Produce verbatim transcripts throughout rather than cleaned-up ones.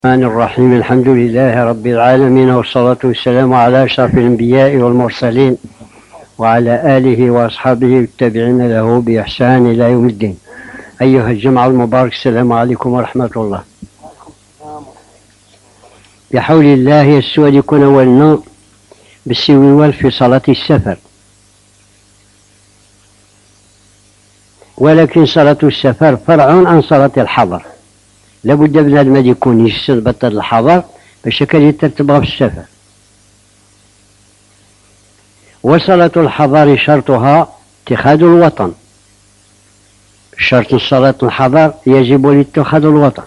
الرحمن الرحيم. الحمد لله رب العالمين، والصلاة والسلام على أشرف الأنبياء والمرسلين وعلى آله وأصحابه والتابعين له بإحسان إلى يوم الدين. أيها الجمع المبارك، السلام عليكم ورحمة الله. بحول الله يسوى يكون ولنا بالسويوال في صلاة السفر، ولكن صلاة السفر فرع عن صلاة الحضر. لابد من المال يكون يستنبط الحضر باش كان يترتبها في السفر. وصلاة الحضر شرطها اتخاذ الوطن. شرط صلاة الحضر يجب اتخاذ الوطن،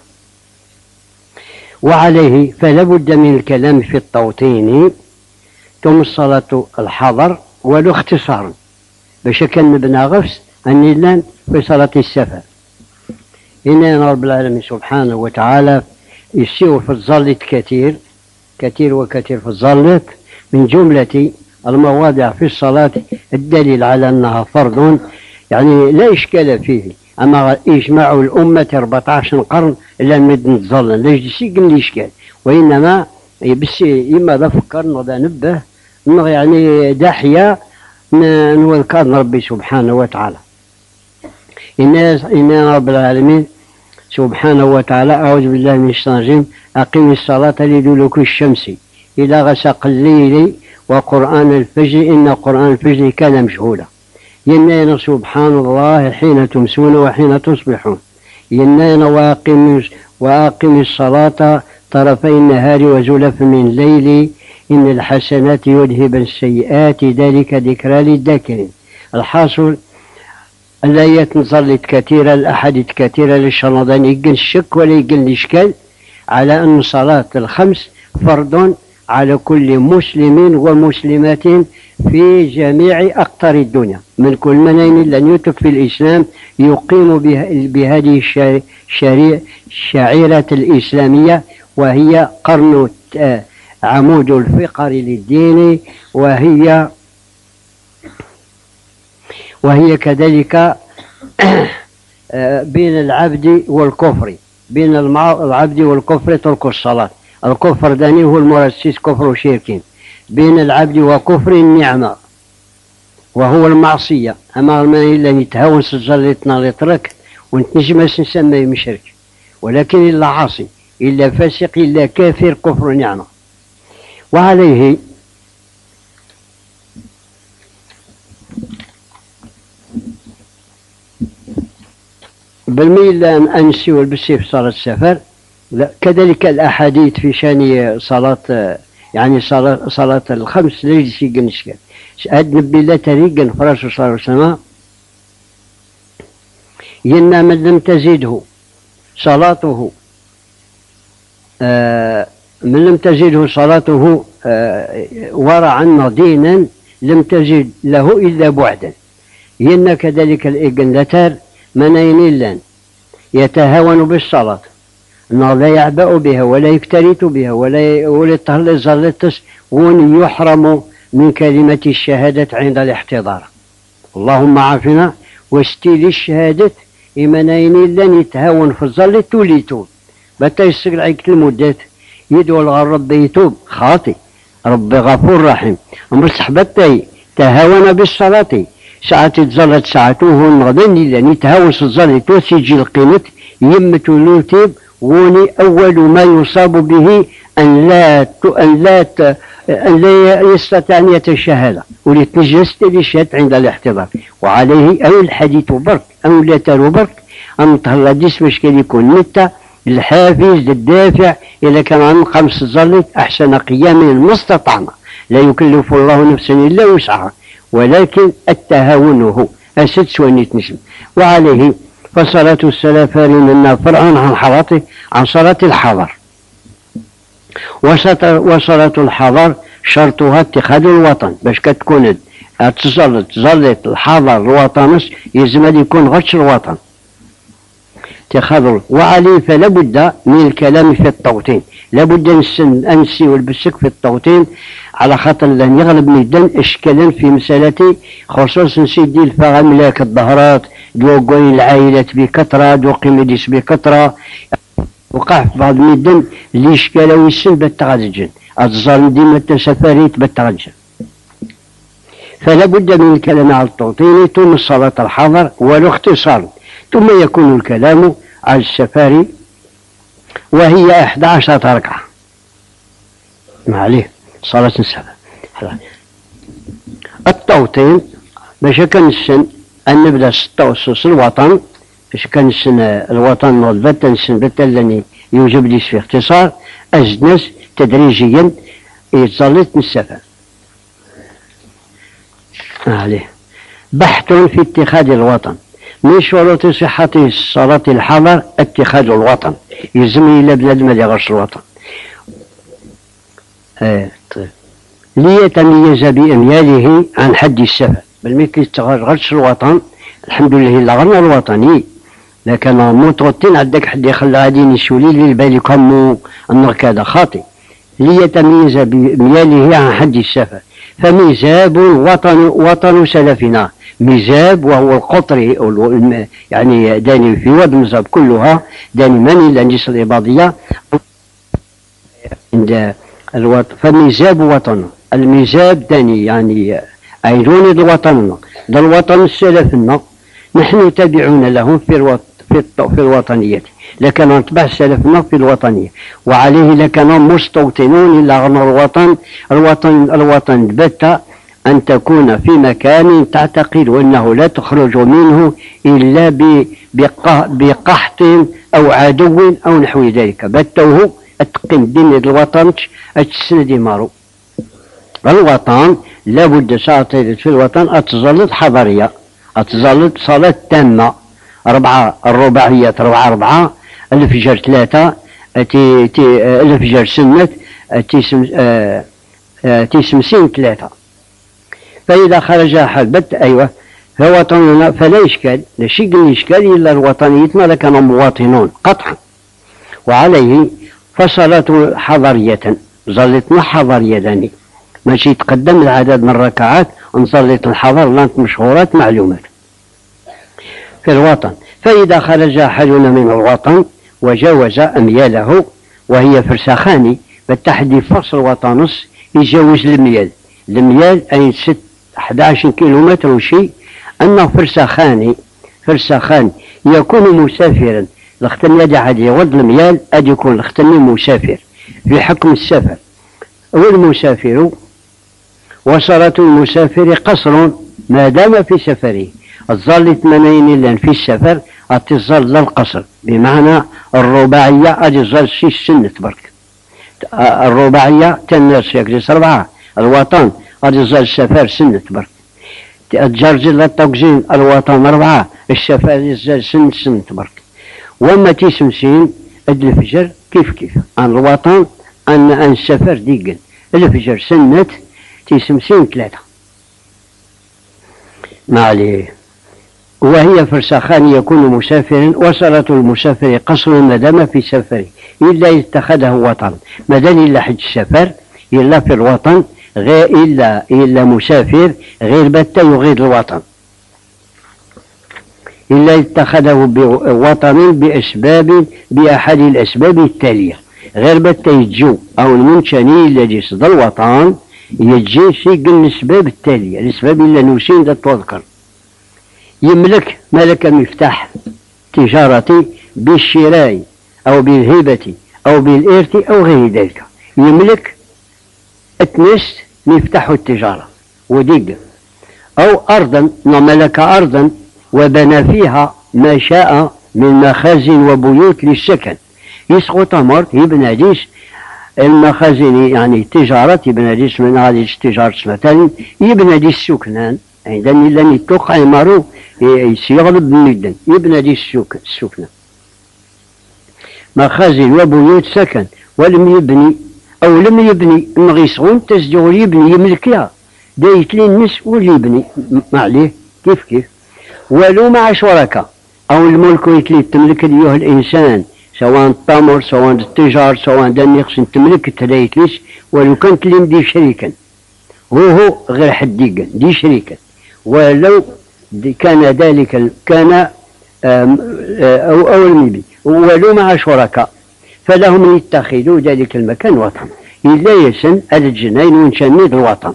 وعليه فلا بد من الكلام في التوطين ثم صلاة الحضر ولو اختصارا باش كان نبنى غفس النيلان في صلاة السفر. إن رب العالمين سبحانه وتعالى يسير في الظلت كثير كثير وكثير في الظلت من جملة المواضع في الصلاة الدليل على أنها فرض، يعني لا إشكال فيه. أما إجماع الأمة أربعة عشر قرن إلا مدن الظلن لا يجلسي قل إشكال، وإنما بس إما ذا فكر نغدا نبه يعني داحية نذكر ربي سبحانه وتعالى. إن رب العالمين سبحانه وتعالى أعوذ بالله من الشيطان الرجيم أقم الصلاة لدلوك الشمس إلى غسق الليل وقرآن الفجر إن قرآن الفجر كان مشهودا. ينين سبحان الله حين تمسون وحين تصبحون. ينين وأقم, وأقم الصلاة طرفي النهار وزلفا من الليل إن الحسنات يذهبن السيئات ذلك ذكرى للذاكرين. الحاصل الآيات نصلت كثيرة، الأحاديث كثيرة للشرطان يقل الشك ولا يقل الإشكال على أن صلاة الخمس فرض على كل مسلم ومسلمات في جميع أقطار الدنيا، من كل منين لن يترك في الإسلام يقيم بهذه الشعيرة الإسلامية، وهي قرن عمود الفقر للدين، وهي وهي كذلك بين العبد والكفر، بين العبد والكفر ترك الصلاة. الكفر داني هو المؤسس كفر وشرك، بين العبد وكفر النعمة وهو المعصية. أما ما إلا نتهاون سجلتنا لترك ونتنجم نسميه مشرك، ولكن إلا عاصي إلا فاسق إلا كافر كفر نعمة. وعليه بالميل أن أنسي والبسي في صلاة السفر. كذلك الأحاديث في شان صلاة يعني صلاة, صلاة الخمس ليس يقنشك هاد نبي لا تريقن فراش صلى الله عليه وسلم ينا من لم تزيده صلاته آه من لم تزيده صلاته آه ورعا دينا لم تزيد له إلا بعدا. ينا كذلك الإقنلتار منين اللان يتهاون بالصلاة أنه لا يعبأ بها ولا يكترث بها ولا ولا يطهل زلتس ون يحرم من كلمة الشهادة عند الاحتضار. اللهم عافنا واستيل الشهادة إيمانين لن يتهاون في الظل توليتون بتا يستقل عيك المدات يدعو الرب يتوب خاطي رب غفور رحيم. أما صحبتي تهاون بالصلاة ساعة تظلت ساعته النغضين لأن يتهاوس الظل توسيجي القيمة يمت لوتيب وني أول ما يصاب به أن لا أن لا أن لا يستطيع أن يتشهد ولتنجست للشهادة عند الاحتضار. وعليه أو الحديث برك أو لا ترو برك أن تهلا ديس مشكل يكون متى الحافز الدافع إذا كان عن خمس الظل أحسن قيام المستطعمة. لا يكلف الله نفسا إلا وسعها، ولكن التهاون هو أسد سوانيت نسم. وعليه فصلاة السفر منا فرع عن حضرته عن صلاة الحضر. وصلاة الحضر شرطها اتخاذ الوطن باش كتكون تصلت ظلت الحضر الوطنس يزم يكون غش الوطن اتخاذ. وعليه فلا بد من الكلام في التوطين، لابد نسن أنسي والبسك في التوطين على خاطر لن يغلب ميدان اشكالا في مسألة خصوصا سيدي الفغم ملاك الظهرات دوقين العائلات بكثرة دوقي مديس بكثرة وقع في بعض المدن اللي شكالا ويسن بالتغادجن الظالم ديما التسفاريت بالتغادجن. فلا بد من الكلام على التوطين ثم الصلاة الحضر ولو اختصار، ثم يكون الكلام على السفاري وهي إحدى عشرة ركعة. ما عليه صلاة السفر. التوطين باش كنسن أن نبدا ستوصص الوطن، باش كنسن الوطن والبت نسن بتلني يوجب لي في اختصار أجنس تدريجيا يتزلط السفر. عليه بحث في اتخاذ الوطن. من شروط صحة صلاة الحضر اتخاذ الوطن، يلزم إلى بنادم اللي غرس الوطن. آه طيب. ليتميز بإمياله عن حد السفر، بالمثل غرس الوطن الحمد لله إلا غرنا الوطني، لكن موطوطين عندك حد يخلى غادي يسولي لي بالكم النرك هذا خاطئ. ليتميز بإمياله عن حد السفر. فميزاب وطن وطن سلفنا، ميزاب وهو القطري يعني داني في واد مزاب كلها داني من الأنجس الإباضية عند الوطن. فميزاب وطن، الميزاب داني يعني أيضوني الوطن ده الوطن السلفنا، نحن تابعون لهم في الوطن في, في الوطنية، لكن نتبع سلفنا في الوطنية، وعليه لكانوا مستوطنون إلا غنى الوطن. الوطن الوطن بت أن تكون في مكان تعتقد أنه لا تخرج منه إلا بقحط أو عدو أو نحو ذلك، بتوه أتقن دين الوطن أتسند مارو. الوطن لابد ساعتين في الوطن أتظلت حضرية، أتظلت صلاة تامة أربعة الرباعية أربعة أربعة الفجر ثلاثة تي تي الفجر سنة تيسم آه آه تيسمسين ثلاثة. فإذا خرج أحد بت أيوة فوطننا فلا إشكال، لا شيء من إشكال إلا الوطنيتنا لكانوا مواطنون قطعا. وعليه فصلاة حضرية ظلتنا حضرية داني ماشي يتقدم العدد من الركعات، نصليت الحضر لانت مشهورات معلومات في الوطن. فإذا خرج أحدنا من الوطن وجاوز أمياله وهي فرسخاني بالتحدي فصل وطنص يجاوز الميال، الميال أي ست أحد عشر كيلومتر وشي، أنه فرسخاني فرسخان يكون مسافرا. الاختن يدي عاد يود الميال أد يكون الاختن مسافر في حكم السفر. والمسافر وصلاة المسافر قصر ما دام في سفره، الظل ثمانين لان في السفر أتظل القصر، بمعنى الرباعية أدي الظل شي سنة برك، الرباعية تناس يكرس أربعة، الوطن أدي الظل السفر سنة برك، الجرجل التوكزين الوطن أربعة، السفر الظل سنة سنة برك. وما تيسمسين أدي الفجر كيف كيف عن الوطن أن أن السفر ديقن الفجر سنة تيسمسين ثلاثة ما عليه. وهي فرسخان يكون مسافرا، وصلة المسافر قصر ما دام في سفره إلا اتخذه وطن، ما دام إلا حج السفر إلا في الوطن غير إلا إلا مسافر غير بتا يغير الوطن، إلا اتخذه بوطن بأسباب بأحد الأسباب التالية، غير بتا يجو أو المنشني الذي صدى الوطن يجي شيء الأسباب التالية، الأسباب اللي نوسين تذكر. يملك ملك مفتاح تجارتي بالشراء أو بالهبة أو بالإرث أو غير ذلك، يملك اتنس مفتاح التجارة وديق، أو أرضا وملك أرضا وبنى فيها ما شاء من مخازن وبيوت للسكن، يسقط أمر يبنى ديس المخازن يعني التجارة يبنى ديس من هذه التجارة مثلا يبنى ديس سكنان عندما لن يتوقع يمارو يغلب المدن يبنى دي السوك السكنة مخازن وبيوت سكن، ولم يبني أو لم يبني مغيسغون تسجل يبني يملكها دايت لي النس واللي يبني ما عليه كيف كيف. ولو مع شركاء أو الملك يتلي تملك أيها الإنسان سواء التمر سواء التجار سواء دنيقس تملك تلايتليش، ولو كانت لي دي شريكا وهو غير حديقا دي شريكا، ولو كان ذلك كان أو أو المبي ولو مع شركاء فلهم أن يتخذوا ذلك المكان وطن إلا يسن الجنين ونشند الوطن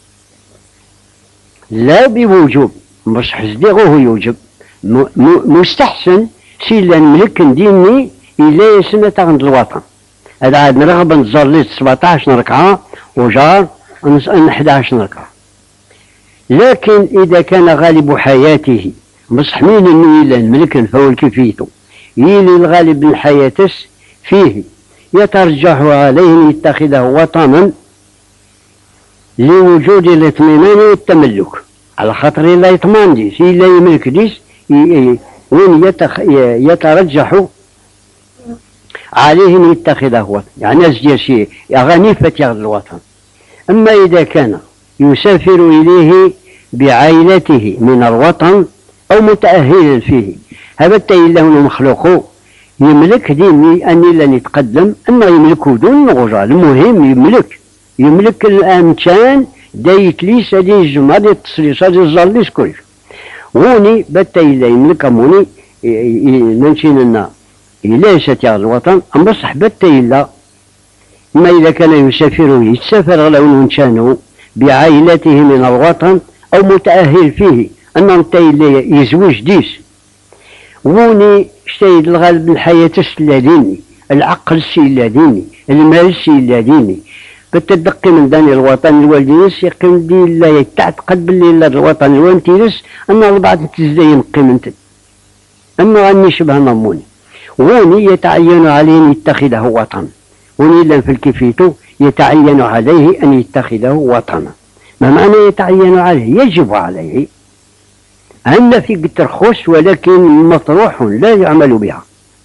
لا بوجوب مش حزدغوه يوجب مستحسن سيلا نملك نديني إلا يسن تغند الوطن. هذا عاد نرغب نزار لي سبعطاش ركعة وجار أحد عشر ركعة. لكن إذا كان غالب حياته مصح مين إنه إلا نملك نفول كيفيته يلي الغالب من حياتس فيه يترجح عليه أن يتخذه وطنا لوجود الاطمئنان والتملك على خاطر لا يطمن ديس إلا يملك ديس وين يتخ... يترجح عليه أن يتخذه وطن يعني أزجي غنيفة يغض الوطن. أما إذا كان يسافر إليه بعائلته من الوطن أو متأهلا فيه هذا إلا هو مخلوق يملك ديني أني لن يتقدم أما يملكه دون غجار. المهم يملك يملك الأمكان دايت ليس دي الجمعة دي التصريصة دي الزاليس كل غوني بتا إلا يملك أموني ننشين لنا إلا يستيغ الوطن أما صح بتا إلا ما إذا كان يسافر يتسافر غلو نشانه بعائلته من الوطن أو متأهل فيه أما انت إلا يزوج ديس غوني اشتيد الغالب الحياة السلاديني العقل السلاديني المال السلاديني بتدقي من داني الوطن الوالدينيس يقيم دي لا يتعتقد باللي الوطن الوانتيرس أن البعض تزدين قيمته أما غني شبه نموني غوني يتعين عليه أن يتخذه وطن وني لن في الكفيتو يتعين عليه أن يتخذه وطنا. ما معنى يتعين عليه؟ يجب عليه أن في ترخص ولكن مطروح لا يعمل بها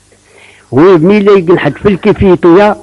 ومن لا ينحد في الكفيتو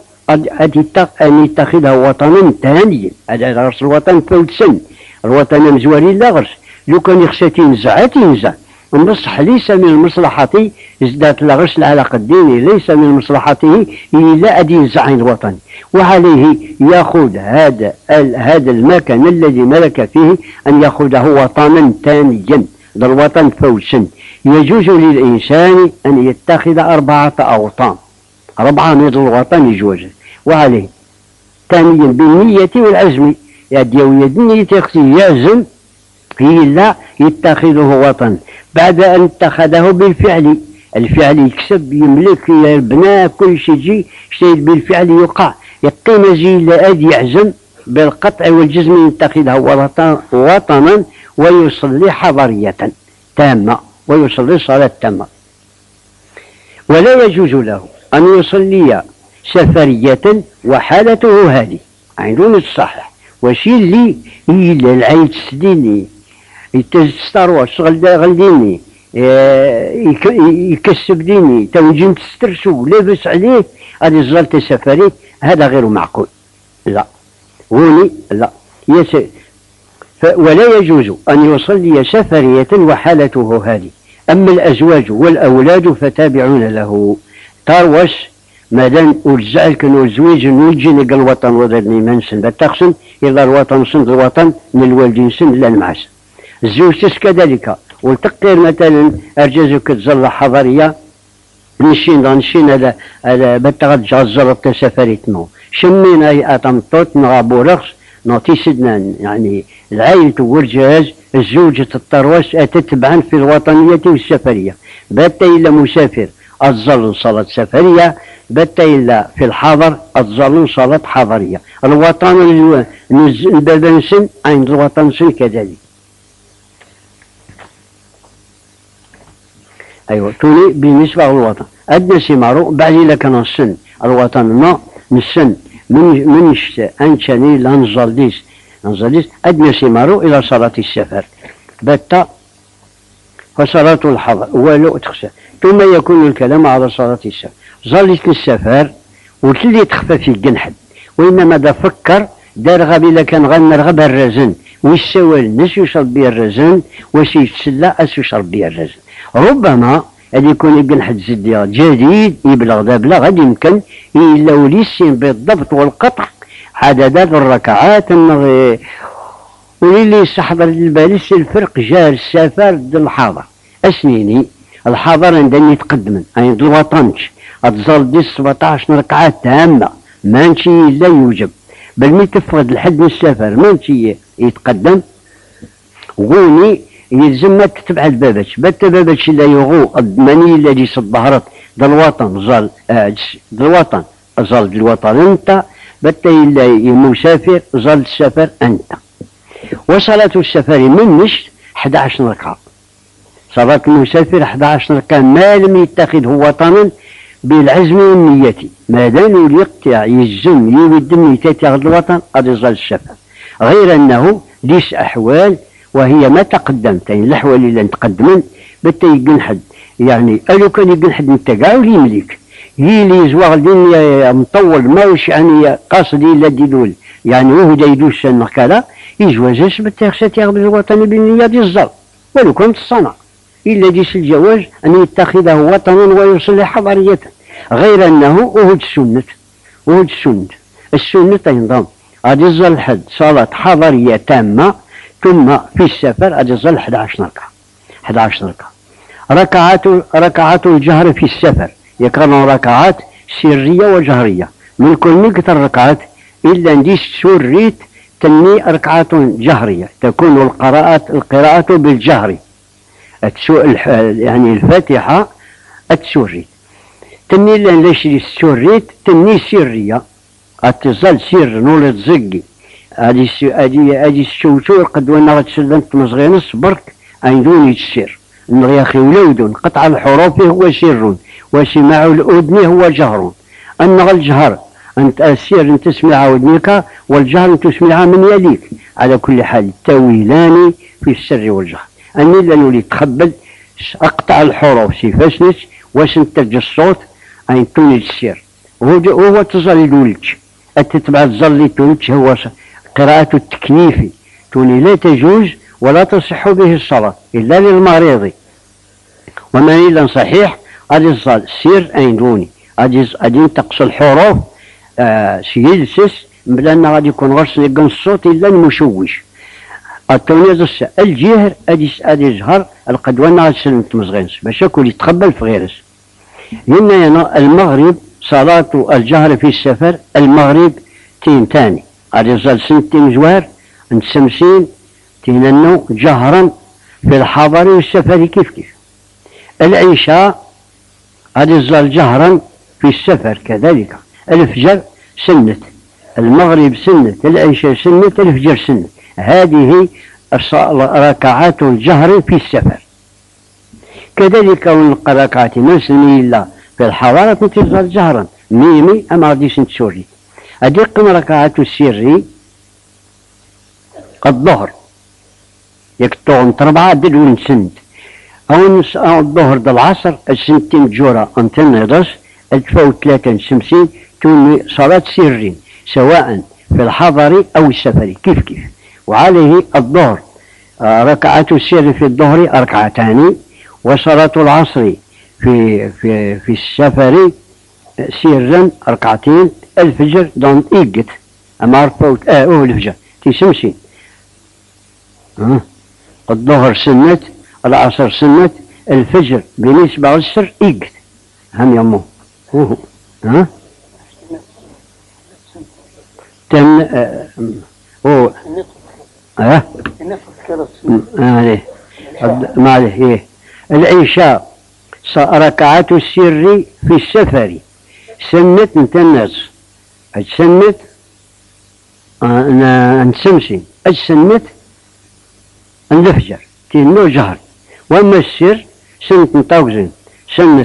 أن يتخذه وطنا ثانيا. هذا غرس الوطن فوت سن الوطن مزواري لا غرس لو كان يخشى تنزع تنزع النصح ليس من مصلحته ازداد الغرس العلاقة الديني ليس من مصلحته إلا أن ينزع الوطن وعليه يأخذ هذا هذا المكان الذي ملك فيه أن يأخذه وطنا ثانيا. ذا الوطن فوسا يجوز للإنسان أن يتخذ أربعة أوطان أربعة من الوطن يجوز وعليه ثانيا بالنية والعزم يديو يدني يعزم إلا يتخذه وطن بعد أن اتخذه بالفعل. الفعل يكسب يملك يبنى كل شيء جي شيء بالفعل يقع يقيم زي لأد يعزم بالقطع والجزم يتخذه وطنا ويصلي حضرية تامة ويصلي صلاة تامة. ولا يجوز له أن يصلي سفرية وحالته هذه عندون الصحيح وشي اللي إلا العيد سديني يتستروى شغل غلديني يكسب ديني توجين تسترسو لابس عليه هذه زلت سفري هذا غير معقول. لا غوني لا يس ولا يجوز أن يصلي سفرية وحالته هذه. أما الأزواج والأولاد فتابعون له تروس مادام ولزعلك الزويج نوجيني قال الوطن وضرني منسن بتخسن إلا الوطن سند الوطن من الوالدين سن لا المعسن الزوج كذلك والتقير مثلا أرجازك تظل حضرية نشين نشين هذا هذا بتغد جازر التسافريت مو شمينا أتمطوت نغابو رخص نعطي سدنا يعني العائلة والجهاز الزوجة الطروس تتبعا في الوطنية والسفرية بات إلا مسافر أتظل صلاة سفرية بات إلا في الحضر أتظل صلاة حضرية. الوطن البلبنسن عند الوطن سن كذلك. أيوة تولي بالنسبة للوطن أدنى سمارو بعد إلا كان السن الوطن ما نسن من من أنشاني لانزالديس لانزالديس أدنى سمارو إلى صلاة السفر بتا فصلاة الحضر ولو تخشى ثم يكون الكلام على صلاة السفر. ظلت السفر وتلي تخفى في الجنحد وإنما دا فكر دار غبي إلا كان غنرغب الرزن والسوال ناس يشرب بها الرزن وش يتسلى أس يشرب بها الرزن. ربما هذا يكون يجنحد زدية جديد يبلغ ذا بلغ هذا يمكن إلا وليسين بالضبط والقطع عددات الركعات وللي يستحضر الباليس الفرق جار السفر ضد الحاضر أسنيني الحاضر عندما يتقدم عند الوطنش أتظل دي سبعطاش ركعة تامة ما نشي لا يوجب، بل مي تفقد الحد من السفر ما نشي يتقدم غوني يلزم ما تتبع البابتش بات بابتش لا يغو الضماني الذي صدهرت دا الوطن زال آه دا الوطن زال الوطن انت بات الا مسافر زال السفر انت. وصلاة السفر من نشت احد عشر ركعة، صلاة المسافر احد عشر ركعة ما لم يتخذه وطنا بالعزم والنية، ما دام يقطع يزم يود النية ياخذ الوطن قد يزال السفر، غير انه ليس احوال وهي ما تقدمت، يعني الاحوال اللي تقدمن بتا يقنحد، يعني الو كان يقنحد انت كاع ولي يملك هي اللي يزواغ الدنيا مطول ماوش يعني قاصد الا ديدول يعني وهو دا يدوس المركله يجوزش بالتخشات ياخذ الوطن بالنية ديال الزر ولو كنت الصنع الا ديس الجواز ان يتخذه وطنا ويصلح حضارية، غير انه وهو السنة وهو السنة السنة ينضم غادي يظل الحد صلاة حضارية تامة، ثم في السفر غادي يظل احد عشر ركعة احد عشر ركعة. ركعات ركعات الجهر في السفر يكون ركعات سرية وجهرية، من كل مكتر ركعات إلا نديس سريت تني ركعات جهرية تكون القراءة القراءة بالجهر يعني الفاتحة التسريت تني ليش السريت تني سرية اتصال سر نولد زقي هذه هذه هذه الشوشو قد وانا غتسلمت مصغينس برك عندوني السر يا اخي ولودون قطع الحروف هو سر وسماع الاذن هو جهر، ان الجهر انت السر ان تسمع ودنك والجهر ان تسمعها من يليك، على كل حال التاويلان في السر والجهر، اني لا نولي تخبل اقطع الحروف سيفاسنس واش نترجى الصوت ان تولد السر وهو هو تظل يولج تتبع الظل تولج هو قراءة التكييف تولي لا تجوز ولا تصح به الصلاة إلا للمريض، وما إلا صحيح غادي الظل سير أين دوني غادي تقص الحروف آه سيلسس بلان غادي يكون غير سنقن الصوت إلا المشوش التونيز الجهر غادي يجهر القدوانة غادي سلمت مزغينس باش يكون يتقبل في غيرس. هنا المغرب صلاة الجهر في السفر المغرب تين تاني غادي يظل سنتين جوار نتسمسين تيننو جهرا في الحضر والسفر كيف كيف. العشاء غادي يظل جهرا في السفر كذلك، الفجر سنة، المغرب سنة، العشاء سنة، الفجر سنة، هذه ركعات الجهر في السفر. كذلك ركعات نسمي الله في الحضارة تظل جهرا ميمي أما غاديش نتسوري. أدق ركعات السر الظهر يكتون تربعة دلو نسند أو الظهر د العصر السنتين جورة أنتن يدرس الفو ثلاثة سمسين توني صلاة سرين سواء في الحضر أو السفر كيف كيف. وعليه الظهر ركعات السر في الظهر ركعتان، وصلاة العصر في في في السفر سرا ركعتين، الفجر دون إيجت أما رفوت آه أوه الفجر تيسمسين أه. الظهر سنة العصر سنة الفجر بالنسبة للسر إيجت هم يمو أوه ها تن آه أوه ها عليه ما عليه إيه. العشاء ركعات السر في السفر سنة نتناس السنة آه نسمسي السنة الفجر تينو جهر، واما السر سنة نطاوزن سنة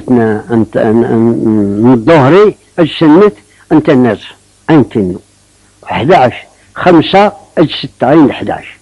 الظهري السنة نتناس عين تنو احد عشر خمسة الستة عين احد عشر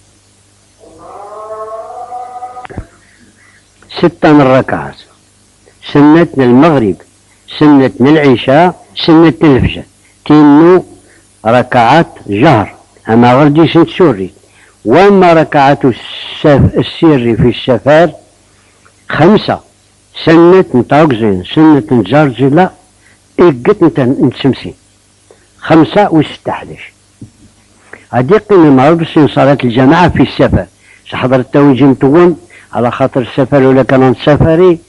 ستة من الركعات سنة المغرب سنة العشاء سنة الفجر تينو ركعات جهر أما غرديش نتسوري. وأما ركعات السر في السفر خمسة سنة نتاوكزين سنة نجارجلة إيقت نتسمسين خمسة وستة حداش. هادي قيمة معروف صلاة الجماعة في السفر حضرت توجي متون على خاطر السفر ولا كان سفري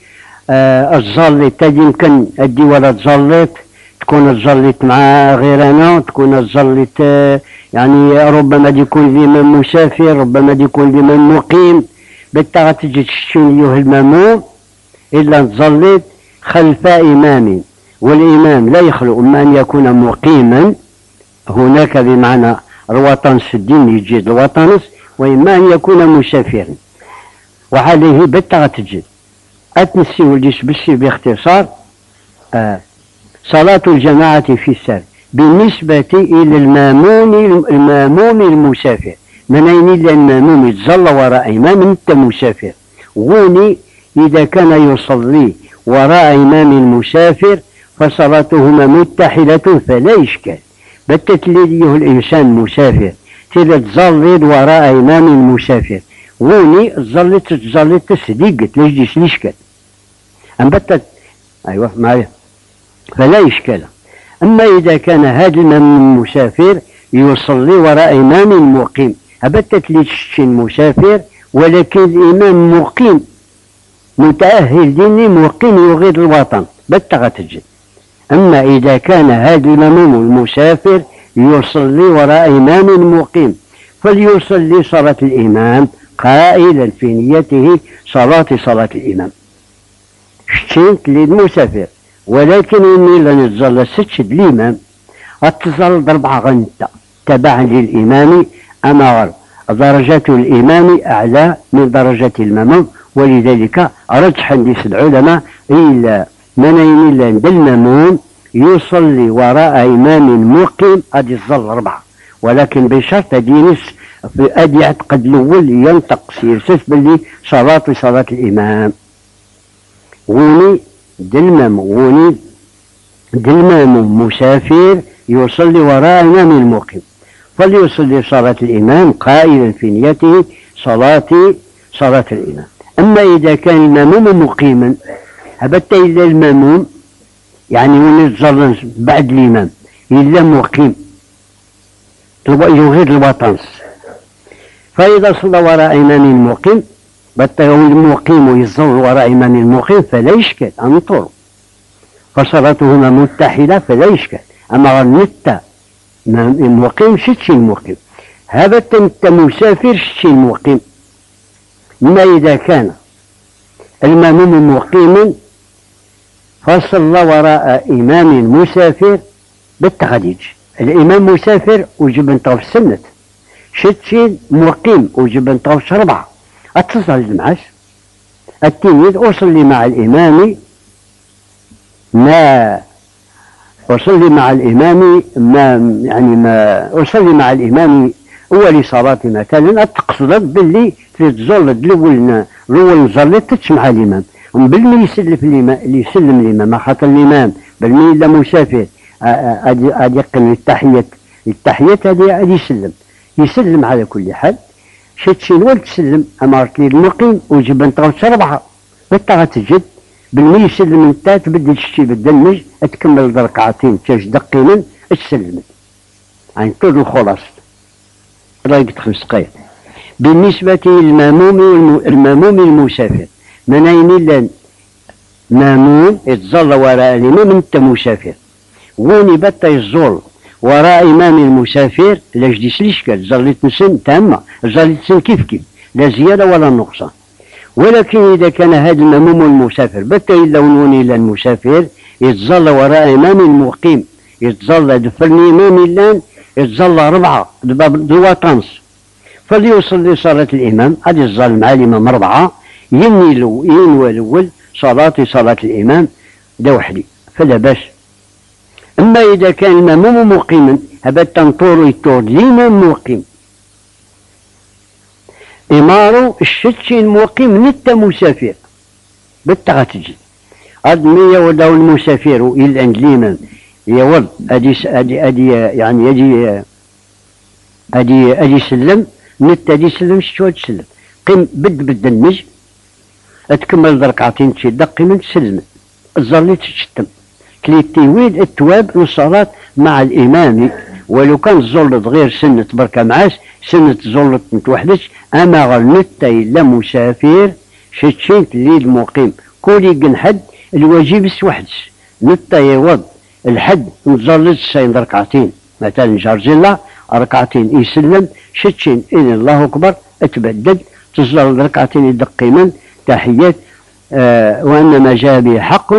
آه الزليت تادي يمكن ادي ولا تزليت تكون الزليت مع غير انا، تكون الزليت آه يعني ربما يكون الامام مسافر، ربما يكون الامام مقيم، بالتالي تجي تشتين ايها الماموم الا تزليت خلف امام، والامام لا يخلو اما ان يكون مقيما هناك بمعنى الوطنس في الدين يجيد الوطنس، واما ان يكون مسافرا، وعليه بالتالي تجي أتنسي وليش بشي باختصار. آه صلاة الجماعة في السر بالنسبة إلى المامون المامون المسافر، منين إلا المامون يتظل وراء إمام أنت مسافر، غوني إذا كان يصلي وراء إمام مسافر فصلاتهما متحدة فلا إشكال، بالتكليديه الإنسان مسافر تلا تظل وراء إمام مسافر، غوني تظلت تظلت تسديقت ليش ديش الإشكال أنبتت أيوة معايا فلا إشكال. أما إذا كان هذا الإمام المسافر يصلي وراء إمام مقيم أبتت ليش مسافر، ولكن الإمام مقيم متأهل ديني مقيم يغير الوطن بالتغى تجد. أما إذا كان هذا الإمام المسافر يصلي وراء إمام مقيم فليصلي صلاة الإمام قائلا في نيته صلاة صلاة الإمام شتينت للمسافر، ولكن إني لنتظل ستشد الإمام أتصل ضربة غنطة تبعا للإمام، أما درجة الإمام أعلى من درجة الماموم، ولذلك رجح عند العلماء إلا منين إلا عند الماموم يصلي وراء إمام مقيم أدي الظل أربعة، ولكن بشرط أدي نصف أدي يعتقد الأول ينطق سيرسس باللي صلاة صلاة الإمام. غوني دلمام غوني دلمام مسافر يصلي وراء إمام المقيم فليصلي صلاة الإمام قائلا في نيته صلاة صلاة الإمام. أما إذا كان الماموم مقيما هبت إلا الماموم يعني ونتظل بعد الإمام إلا مقيم يغير الوطنس، فإذا صلى وراء إمام مقيم بطل المقيم يظل وراء إمام المقيم فلا إشكال أنطر فصلاتهما متحدة فلا إشكال. أما النتة المقيم شتشي المقيم هذا انت مسافر شتشي المقيم. ما إذا كان الماموم مقيما فصلى وراء إمام مسافر بالتخديج، الإمام مسافر وجب أن تغف السنة، شتشي مقيم وجب أن تغف أربعة اتصل المعاش التلميذ أصلي مع الإمام ما أصلي مع الإمام ما يعني ما أصلي مع الإمام أول صلاة مثلا أتقصد باللي في تزول الأول الأول نزلت تسمع الإمام بالمي يسلف الإمام اللي يسلم الإمام خاطر الإمام بالمي إلا مسافر أدي يقم التحية التحية هذه هذه يسلم يسلم على كل حال شتشي الولد تسلم أمرت لي المقيم وجب أن تغوص أربعة بالتغى تجد بالمي يسلم انت تبدل تشتي بالدمج تكمل ركعتين تاج دقيقا تسلم يعني طول الخلاص رايك خمس دقائق. بالنسبة للماموم الماموم المسافر منين إلا ماموم يتظل وراء الإمام أنت مسافر، ووني بتا يزول وراء إمام المسافر لا جديش الإشكال زلت سن تامة زلت سن كيف كيف لا زيادة ولا نقصان. ولكن إذا كان هذا الماموم المسافر بتا إلا ونوني إلا المسافر يتظل وراء إمام مقيم يتظل دفرني إمام إلا يتظل أربعة دواطنس فليصلي صلاة الإمام هذه الظل مع الإمام أربعة ينوي ينوي الأول صلاة صلاة الإمام ده وحدي فلا باس. أما إذا كان الماموم مقيما هذا تنطور يطور الإمام مقيم إمارو الشتشي المقيم نتا مسافر بالتغى تجي أدمية وداو المسافر إلا عند الإمام يول أدي أدي أدي يعني أدي أدي أدي سلم نتا أدي سلم شتوى تسلم قم بد بد النج أتكمل ركعتين تشي دقي من تسلم الظلي تشتم كلي التيويل التواب للصلاة مع الإمام، ولو كان زلط غير سنة بركة معاش سنة زلط متوحدش أما غير نتا إلا مسافر شتشيت لي المقيم كولي جنحد الواجب سوحدس نطيوض الحد نزلت سين ركعتين مثلا جارجيلا ركعتين يسلم شتشين إن الله أكبر اتبدد تزل ركعتين يدقيمن تحيات آه وإنما جاء به حق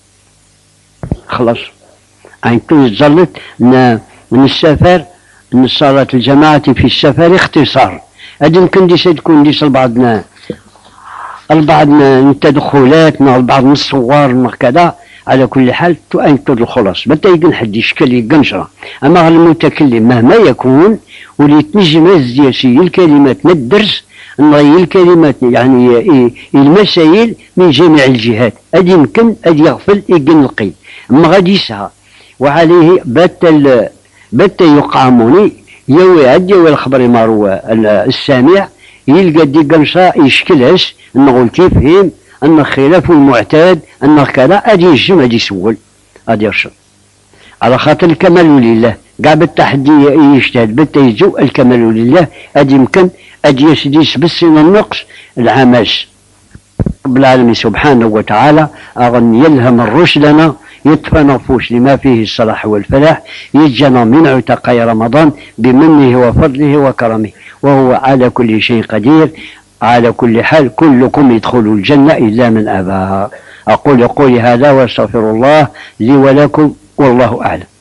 خلاص. عن كل زلت من السفر من صلاة الجماعة في السفر اختصار هذا يمكن ديس تكون ديس لبعضنا البعض من التدخلات مع البعض من الصور مع كذا. على كل حال تؤكد الخلاص بتا يقن حد يشكل يقنشرة. أما المتكلم مهما يكون واللي تنجم الزياسي الكلمات ما الدرس نغير الكلمات يعني المسائل من جميع الجهات هذا يمكن أن يغفل يقن القيد أما غادي يسعى وعليه بات بات يقاموني يوي عد يوي الخبر مارو السامع يلقى دي قنشة يشكلهش انه تفهم ان خلاف المعتاد ان كذا ادي يجم ادي يسول ادي يرشد على خاطر الكمال لله كاع بالتحدي يجتهد بالتيجو الكمال لله ادي يمكن ادي يسديس بالسن النقص العماش رب العالمين سبحانه وتعالى أغن يلهم الرشدنا يطفى نفوس لما فيه الصلاح والفلاح يجنا من عتقي رمضان بمنه وفضله وكرمه وهو على كل شيء قدير. على كل حال كلكم يدخلوا الجنة إلا من أباها. أقول قولي هذا واستغفر الله لي ولكم والله أعلم.